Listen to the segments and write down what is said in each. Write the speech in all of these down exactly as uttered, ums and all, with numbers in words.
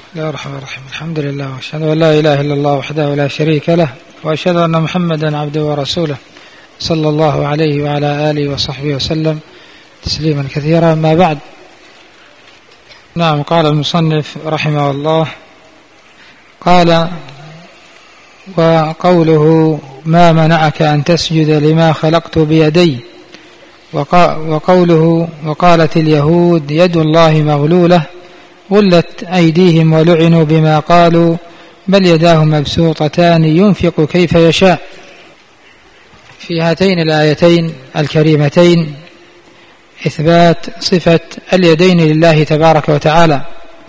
بسم الله الرحمن الرحيم. الحمد لله وأشهد أن لا إله إلا الله وحده لا شريك له، وأشهد أن محمدا عبده ورسوله صلى الله عليه وعلى آله وصحبه وسلم تسليما كثيرا. ما بعد، نعم، قال المصنف رحمه الله، قال: وقوله ما منعك أن تسجد لما خلقت بيدي، وقوله وقالت اليهود يد الله مغلولة غلت أيديهم ولعنوا بما قالوا بل يداه مبسوطتان ينفق كيف يشاء. في هاتين الآيتين الكريمتين إثبات صفة اليدين لله تبارك وتعالى،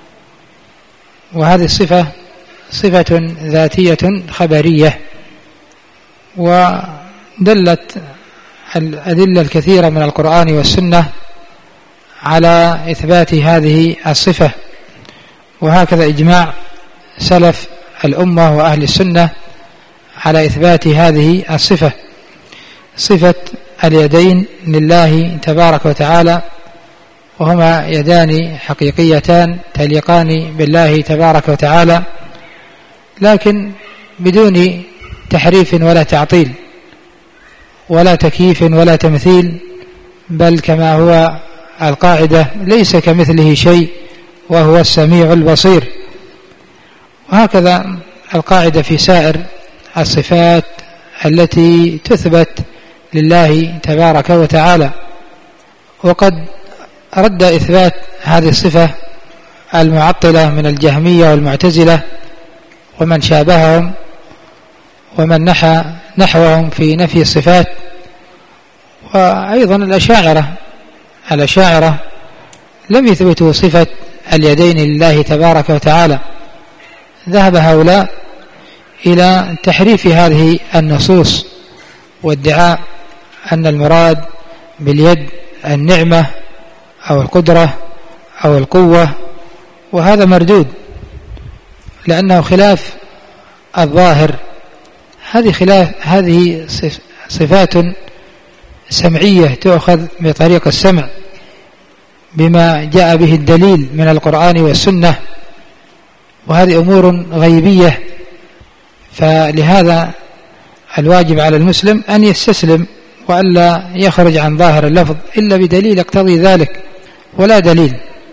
وهذه الصفة صفة ذاتية خبرية، ودلت الأدلة الكثيرة من القرآن والسنة على إثبات هذه الصفة، وهكذا إجماع سلف الأمة وأهل السنة على إثبات هذه الصفة، صفة اليدين لله تبارك وتعالى، وهما يدان حقيقيتان تليقان بالله تبارك وتعالى، لكن بدون تحريف ولا تعطيل ولا تكييف ولا تمثيل، بل كما هو القاعدة ليس كمثله شيء وهو السميع البصير. وهكذا القاعدة في سائر الصفات التي تثبت لله تبارك وتعالى. وقد رد إثبات هذه الصفة المعطلة من الجهمية والمعتزلة ومن شابههم ومن نحى نحوهم في نفي الصفات، وأيضا الأشاعرة الأشاعرة لم يثبتوا صفة اليدين لله تبارك وتعالى. ذهب هؤلاء إلى تحريف هذه النصوص وادعاء أن المراد باليد النعمة أو القدرة أو القوة، وهذا مردود لأنه خلاف الظاهر. هذه خلاف هذه صفات سمعية تؤخذ بطريق السمع بما جاء به الدليل من القرآن والسنة، وهذه أمور غيبية، فلهذا الواجب على المسلم أن يستسلم وألا يخرج عن ظاهر اللفظ إلا بدليل يقتضي ذلك، ولا دليل.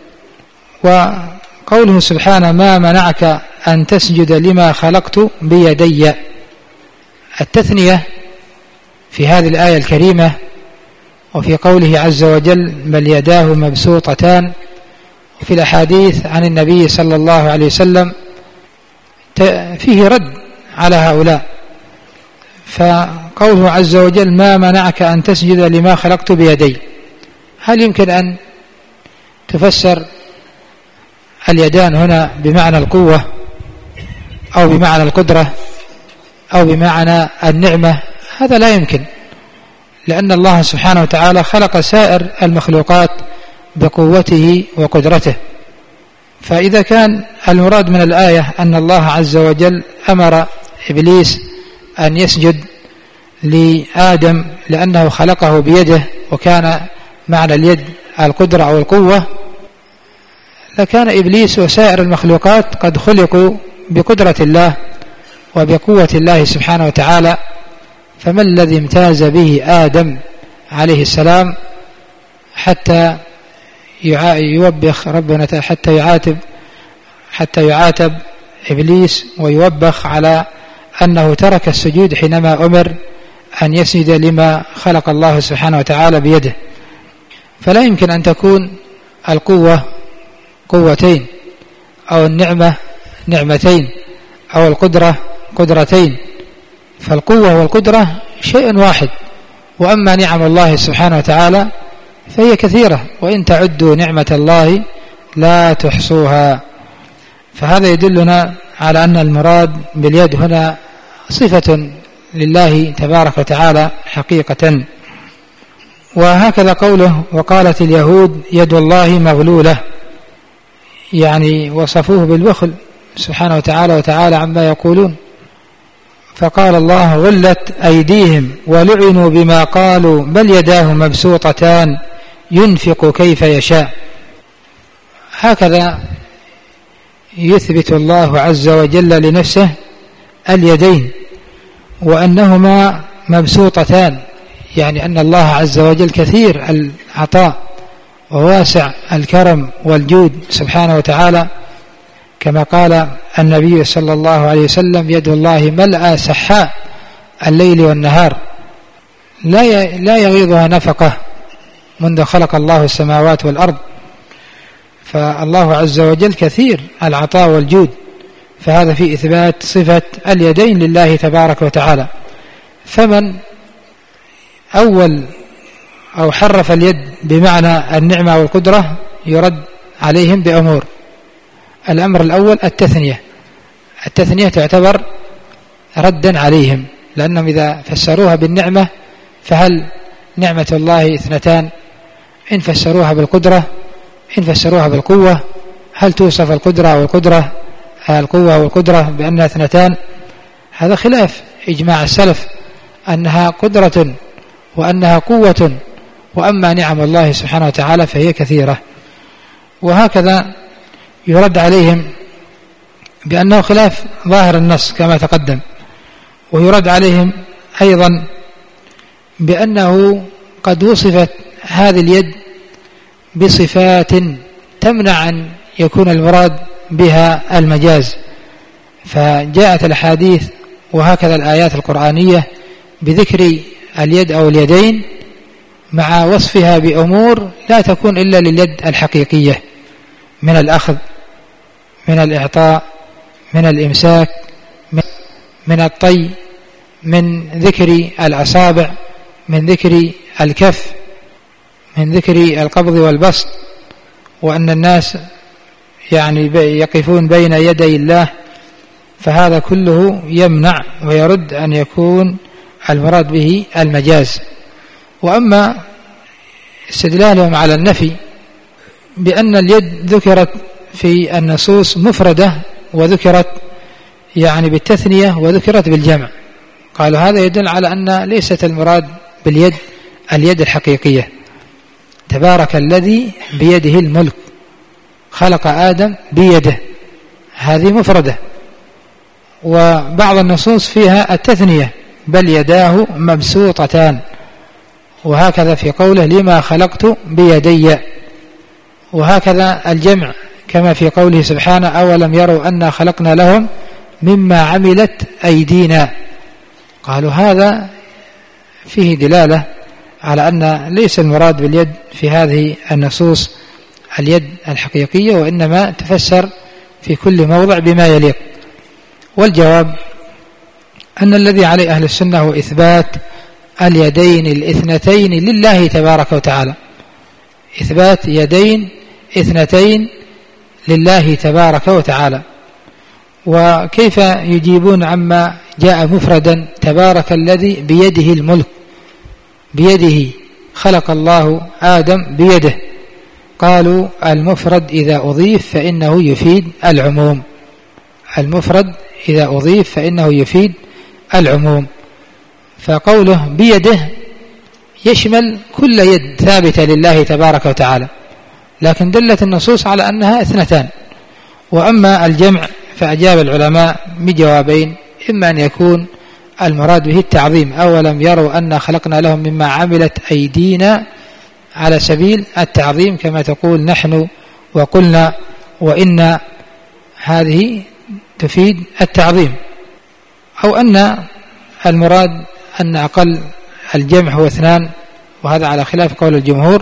وقوله سبحانه ما منعك أن تسجد لما خلقت بيدي، التثنية في هذه الآية الكريمة وفي قوله عز وجل بل يداه مبسوطتان، وفي الأحاديث عن النبي صلى الله عليه وسلم فيه رد على هؤلاء. فقوله عز وجل ما منعك أن تسجد لما خلقت بيدي، هل يمكن أن تفسر اليدان هنا بمعنى القوة أو بمعنى القدرة أو بمعنى النعمة؟ هذا لا يمكن، لأن الله سبحانه وتعالى خلق سائر المخلوقات بقوته وقدرته. فإذا كان المراد من الآية أن الله عز وجل أمر إبليس أن يسجد لآدم لأنه خلقه بيده، وكان معنى اليد القدرة أو القوة، لكان إبليس وسائر المخلوقات قد خلقوا بقدرة الله وبقوة الله سبحانه وتعالى. فما الذي امتاز به آدم عليه السلام حتى يوبخ ربنا حتى يعاتب حتى يعاتب إبليس ويوبخ على أنه ترك السجود حينما أمر أن يسجد لما خلق الله سبحانه وتعالى بيده؟ فلا يمكن أن تكون القوة قوتين، أو النعمة نعمتين، أو القدرة قدرتين، فالقوة والقدرة شيء واحد، وأما نعم الله سبحانه وتعالى فهي كثيرة، وإن تعدوا نعمة الله لا تحصوها. فهذا يدلنا على أن المراد باليد هنا صفة لله تبارك وتعالى حقيقة. وهكذا قوله وقالت اليهود يد الله مغلولة، يعني وصفوه بالبخل سبحانه وتعالى وتعالى عما يقولون. فقال الله غلت أيديهم ولعنوا بما قالوا بل يداه مبسوطتان ينفق كيف يشاء. هكذا يثبت الله عز وجل لنفسه اليدين وأنهما مبسوطتان، يعني أن الله عز وجل كثير العطاء وواسع الكرم والجود سبحانه وتعالى، كما قال النبي صلى الله عليه وسلم: يد الله ملأى سحاء الليل والنهار لا يغيضها نفقة منذ خلق الله السماوات والأرض. فالله عز وجل كثير العطاء والجود، فهذا في إثبات صفة اليدين لله تبارك وتعالى. فمن أول أو حرف اليد بمعنى النعمة والقدرة يرد عليهم بأمور. الأمر الأول التثنية، التثنية تعتبر ردا عليهم، لأنهم إذا فسروها بالنعمة فهل نعمة الله اثنتان؟ إن فسروها بالقدرة، إن فسروها بالقوة، هل توصف القدرة والقدرة القوة والقدرة بأنها اثنتان؟ هذا خلاف إجماع السلف أنها قدرة وأنها قوة، وأما نعم الله سبحانه وتعالى فهي كثيرة. وهكذا يرد عليهم بأنه خلاف ظاهر النص كما تقدم، ويرد عليهم أيضا بأنه قد وصفت هذه اليد بصفات تمنع أن يكون المراد بها المجاز، فجاءت الأحاديث وهكذا الآيات القرآنية بذكر اليد أو اليدين مع وصفها بأمور لا تكون إلا لليد الحقيقية، من الأخذ، من الإعطاء، من الإمساك، من الطي، من ذكر الأصابع، من ذكر الكف، من ذكر القبض والبسط، وأن الناس يعني يقفون بين يدي الله، فهذا كله يمنع ويرد أن يكون المراد به المجاز. وأما استدلالهم على النفي بأن اليد ذكرت في النصوص مفردة وذكرت يعني بالتثنية وذكرت بالجمع، قالوا هذا يدل على أن ليست المراد باليد اليد الحقيقية. تبارك الذي بيده الملك خلق آدم بيده، هذه مفردة. وبعض النصوص فيها التثنية بل يداه مبسوطتان، وهكذا في قوله لما خلقت بيدي، وهكذا الجمع كما في قوله سبحانه أولم يروا أنا خلقنا لهم مما عملت أيدينا. قالوا هذا فيه دلالة على أن ليس المراد باليد في هذه النصوص اليد الحقيقية، وإنما تفسر في كل موضع بما يليق. والجواب أن الذي عليه أهل السنة هو إثبات اليدين الاثنتين لله تبارك وتعالى، إثبات يدين اثنتين لله تبارك وتعالى. وكيف يجيبون عما جاء مفردا تبارك الذي بيده الملك، بيده خلق الله آدم بيده؟ قالوا المفرد إذا أضيف فإنه يفيد العموم، المفرد إذا أضيف فإنه يفيد العموم. فقوله بيده يشمل كل يد ثابتة لله تبارك وتعالى، لكن دلت النصوص على أنها اثنتان. وأما الجمع فأجاب العلماء بجوابين: إما أن يكون المراد به التعظيم، أولم يروا أن خلقنا لهم مما عملت أيدينا، على سبيل التعظيم كما تقول نحن وقلنا وإن، هذه تفيد التعظيم. أو أن المراد أن أقل الجمع هو اثنان، وهذا على خلاف قول الجمهور،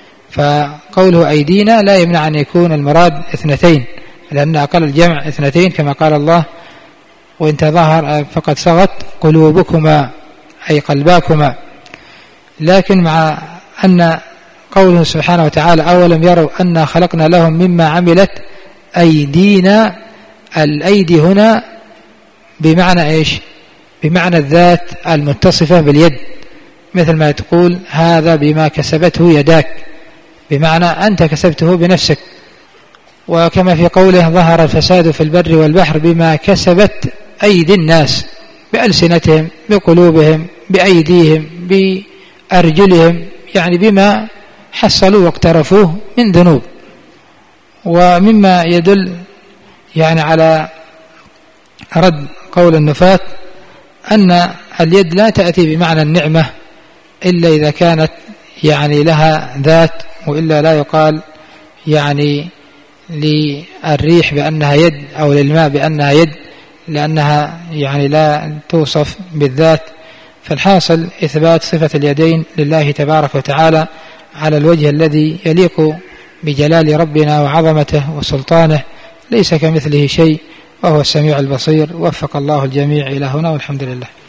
فقوله أيدينا لا يمنع أن يكون المراد اثنتين، لأن أقل الجمع اثنتين كما قال الله وإن تظاهر فقد صغت قلوبكما أي قلباكما. لكن مع أن قوله سبحانه وتعالى أولم يروا أن خلقنا لهم مما عملت أيدينا، الأيدي هنا بمعنى إيش؟ بمعنى الذات المتصفة باليد، مثل ما تقول هذا بما كسبته يداك، بمعنى أنت كسبته بنفسك. وكما في قوله ظهر الفساد في البر والبحر بما كسبت أيدي الناس، بألسنتهم، بقلوبهم، بأيديهم، بأرجلهم، يعني بما حصلوا واقترفوه من ذنوب. ومما يدل يعني على رد قول النفاة أن اليد لا تأتي بمعنى النعمة إلا إذا كانت يعني لها ذات، وإلا لا يقال يعني للريح بأنها يد أو للماء بأنها يد، لأنها يعني لا توصف بالذات. فالحاصل إثبات صفة اليدين لله تبارك وتعالى على الوجه الذي يليق بجلال ربنا وعظمته وسلطانه، ليس كمثله شيء وهو السميع البصير. وفق الله الجميع إلى هنا والحمد لله.